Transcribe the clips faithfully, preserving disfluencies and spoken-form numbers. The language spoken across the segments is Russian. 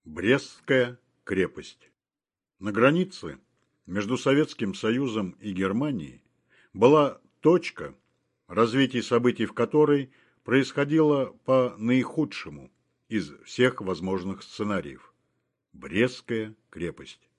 Брестская крепость. На границе между Советским Союзом и Германией была точка, развитие событий в которой происходило по наихудшему из всех возможных сценариев – Брестская крепость.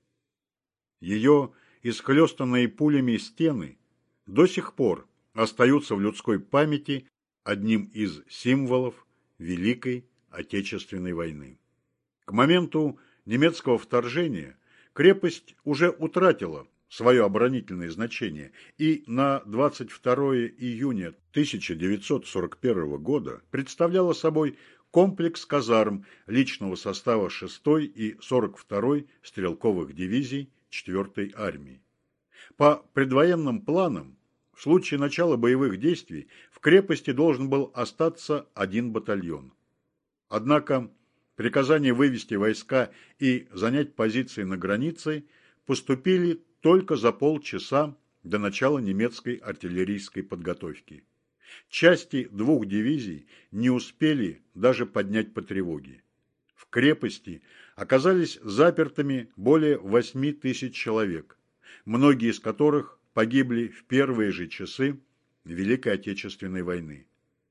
Ее исхлестанные пулями стены до сих пор остаются в людской памяти одним из символов Великой Отечественной войны. К моменту немецкого вторжения крепость уже утратила свое оборонительное значение и на двадцать второе июня тысяча девятьсот сорок первого года представляла собой комплекс казарм личного состава шестой и сорок второй стрелковых дивизий четвертой армии. По предвоенным планам, в случае начала боевых действий в крепости должен был остаться один батальон. Однако приказания вывести войска и занять позиции на границе поступили только за полчаса до начала немецкой артиллерийской подготовки. Части двух дивизий не успели даже поднять по тревоге. В крепости оказались запертыми более восьми тысяч человек, многие из которых погибли в первые же часы Великой Отечественной войны.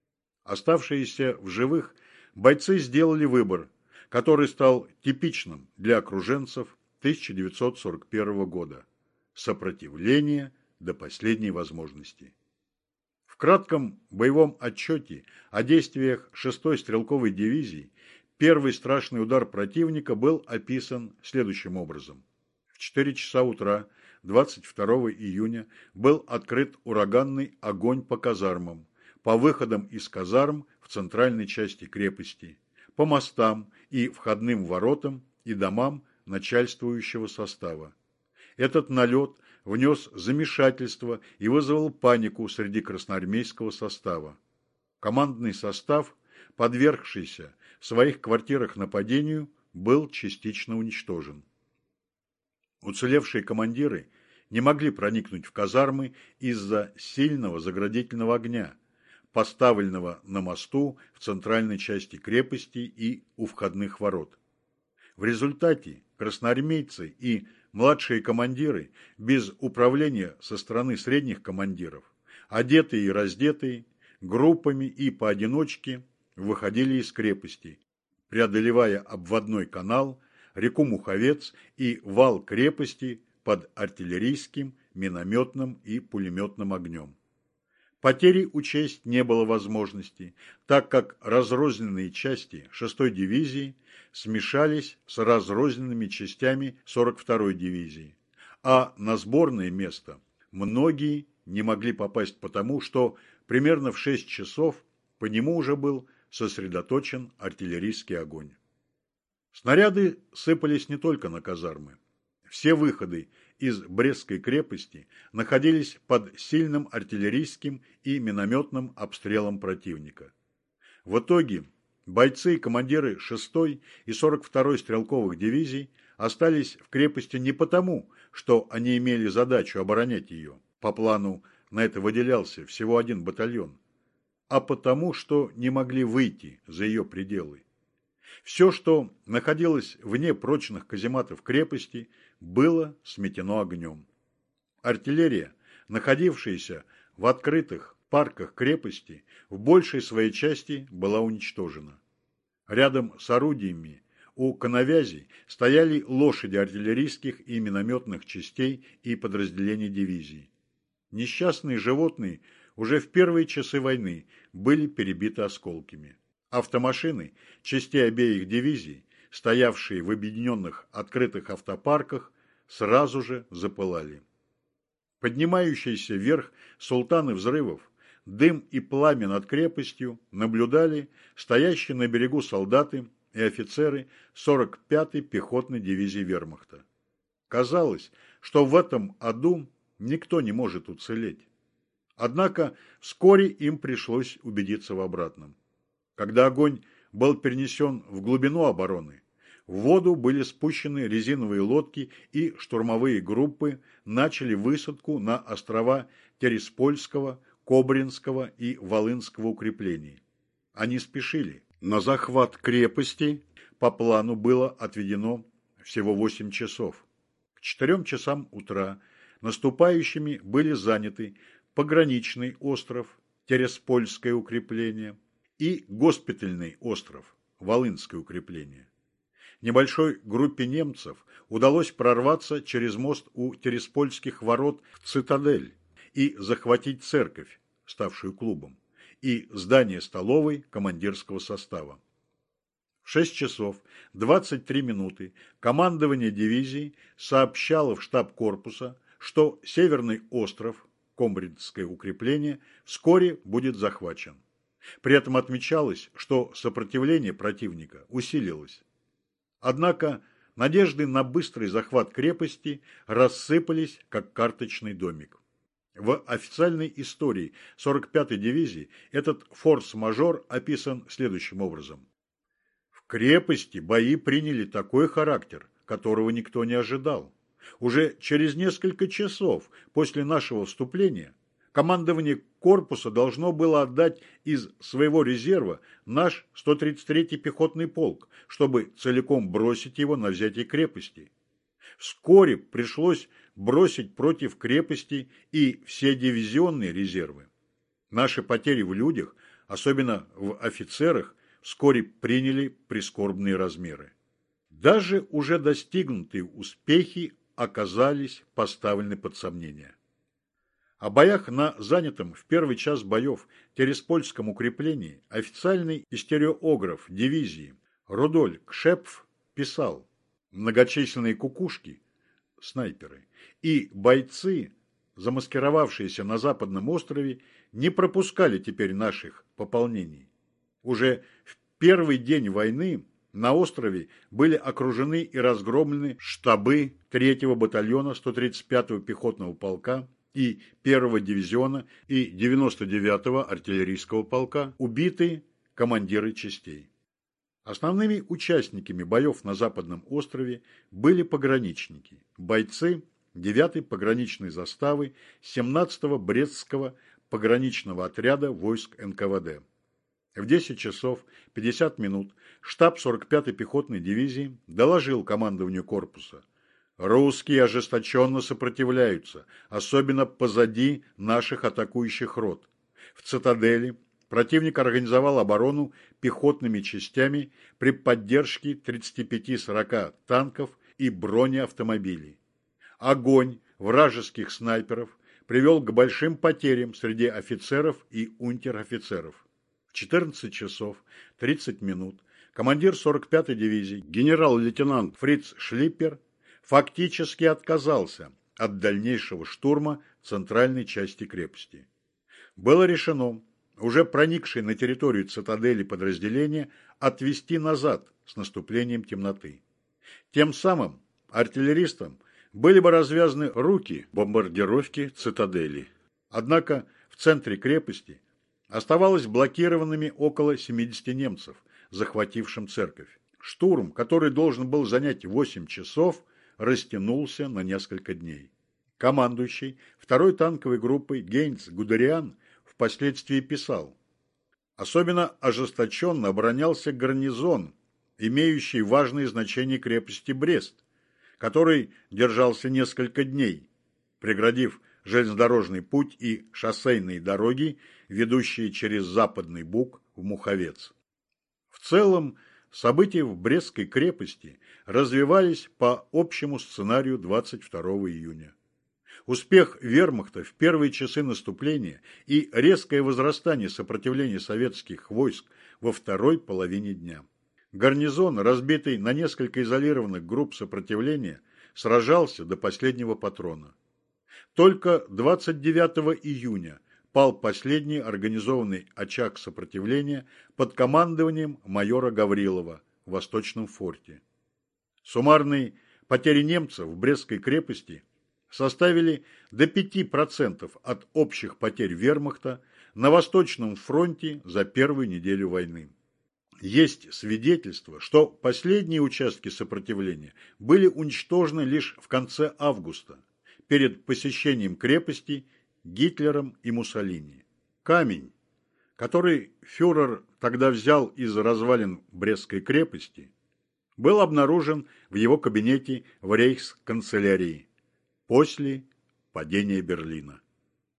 Оставшиеся в живых бойцы сделали выбор, который стал типичным для окруженцев тысяча девятьсот сорок первого года – сопротивление до последней возможности. В кратком боевом отчете о действиях шестой стрелковой дивизии первый страшный удар противника был описан следующим образом. В четыре часа утра двадцать второго июня был открыт ураганный огонь по казармам, по выходам из казарм в центральной части крепости, по мостам и входным воротам и домам начальствующего состава. Этот налет внес замешательство и вызвал панику среди красноармейского состава. Командный состав, подвергшийся в своих квартирах нападению, был частично уничтожен. Уцелевшие командиры не могли проникнуть в казармы из-за сильного заградительного огня, поставленного на мосту в центральной части крепости и у входных ворот. В результате красноармейцы и младшие командиры без управления со стороны средних командиров, одетые и раздетые, группами и поодиночке выходили из крепости, преодолевая обводной канал, реку Муховец и вал крепости под артиллерийским, минометным и пулеметным огнем. Потери учесть не было возможности, так как разрозненные части шестой дивизии смешались с разрозненными частями сорок второй дивизии, а на сборное место многие не могли попасть потому, что примерно в шесть часов по нему уже был сосредоточен артиллерийский огонь. Снаряды сыпались не только на казармы. Все выходы из Брестской крепости находились под сильным артиллерийским и минометным обстрелом противника. В итоге бойцы и командиры шестой и сорок второй стрелковых дивизий остались в крепости не потому, что они имели задачу оборонять ее, по плану на это выделялся всего один батальон, а потому, что не могли выйти за ее пределы. Все, что находилось вне прочных казематов крепости, было сметено огнем. Артиллерия, находившаяся в открытых парках крепости, в большей своей части была уничтожена. Рядом с орудиями у коновязей стояли лошади артиллерийских и минометных частей и подразделений дивизии. Несчастные животные уже в первые часы войны были перебиты осколками. Автомашины частей обеих дивизий, стоявшие в объединенных открытых автопарках, сразу же запылали. Поднимающиеся вверх султаны взрывов, дым и пламя над крепостью наблюдали стоящие на берегу солдаты и офицеры сорок пятой пехотной дивизии вермахта. Казалось, что в этом аду никто не может уцелеть. Однако вскоре им пришлось убедиться в обратном. Когда огонь был перенесен в глубину обороны, в воду были спущены резиновые лодки и штурмовые группы начали высадку на острова Тереспольского, Кобринского и Волынского укреплений. Они спешили на захват крепости по плану было отведено всего восемь часов. К четырем часам утра наступающими были заняты Пограничный остров, Тереспольское укрепление, и Госпитальный остров, Волынское укрепление. Небольшой группе немцев удалось прорваться через мост у Тереспольских ворот в цитадель и захватить церковь, ставшую клубом, и здание столовой командирского состава. В шесть часов двадцать три минуты командование дивизии сообщало в штаб корпуса, что Северный остров, Комбринское укрепление, вскоре будет захвачен. При этом отмечалось, что сопротивление противника усилилось. Однако надежды на быстрый захват крепости рассыпались, как карточный домик. В официальной истории сорок пятой дивизии этот форс-мажор описан следующим образом. В крепости бои приняли такой характер, которого никто не ожидал. Уже через несколько часов после нашего вступления командование корпуса должно было отдать из своего резерва наш сто тридцать третий пехотный полк, чтобы целиком бросить его на взятие крепости. Вскоре пришлось бросить против крепости и все дивизионные резервы. Наши потери в людях, особенно в офицерах, вскоре приняли прискорбные размеры. Даже уже достигнутые успехи оказались поставлены под сомнение. О боях на занятом в первый час боев Тереспольском укреплении официальный историограф дивизии Рудольф Кшепф писал: многочисленные кукушки, снайперы, и бойцы, замаскировавшиеся на Западном острове, не пропускали теперь наших пополнений. Уже в первый день войны на острове были окружены и разгромлены штабы третьего батальона сто тридцать пятого пехотного полка и первого дивизиона и девяносто девятого артиллерийского полка, убиты командиры частей. Основными участниками боев на Западном острове были пограничники, бойцы девятой пограничной заставы семнадцатого Брестского пограничного отряда войск эн ка вэ дэ. В десять часов пятьдесят минут штаб сорок пятой пехотной дивизии доложил командованию корпуса: русские ожесточенно сопротивляются, особенно позади наших атакующих рот. В цитадели противник организовал оборону пехотными частями при поддержке тридцати пяти сорока танков и бронеавтомобилей. Огонь вражеских снайперов привел к большим потерям среди офицеров и унтер-офицеров. В четырнадцать часов тридцать минут командир сорок пятой дивизии генерал-лейтенант Фриц Шлиппер фактически отказался от дальнейшего штурма центральной части крепости. Было решено уже проникшие на территорию цитадели подразделения отвести назад с наступлением темноты. Тем самым артиллеристам были бы развязаны руки бомбардировки цитадели. Однако в центре крепости оставалось блокированными около семидесяти немцев, захватившим церковь. Штурм, который должен был занять восемь часов, растянулся на несколько дней. Командующий второй танковой группой Гейнц Гудериан впоследствии писал: особенно ожесточенно оборонялся гарнизон, имеющий важное значение крепости Брест, который держался несколько дней, преградив железнодорожный путь и шоссейные дороги, ведущие через Западный Буг в Муховец. В целом, события в Брестской крепости развивались по общему сценарию двадцать второго июня. Успех вермахта в первые часы наступления и резкое возрастание сопротивления советских войск во второй половине дня. Гарнизон, разбитый на несколько изолированных групп сопротивления, сражался до последнего патрона. Только двадцать девятого июня пал последний организованный очаг сопротивления под командованием майора Гаврилова в Восточном форте. Суммарные потери немцев в Брестской крепости составили до пяти процентов от общих потерь вермахта на Восточном фронте за первую неделю войны. Есть свидетельство, что последние участки сопротивления были уничтожены лишь в конце августа, перед посещением крепости Гитлером и Муссолини. Камень, который фюрер тогда взял из развалин Брестской крепости, был обнаружен в его кабинете в рейхсканцелярии после падения Берлина.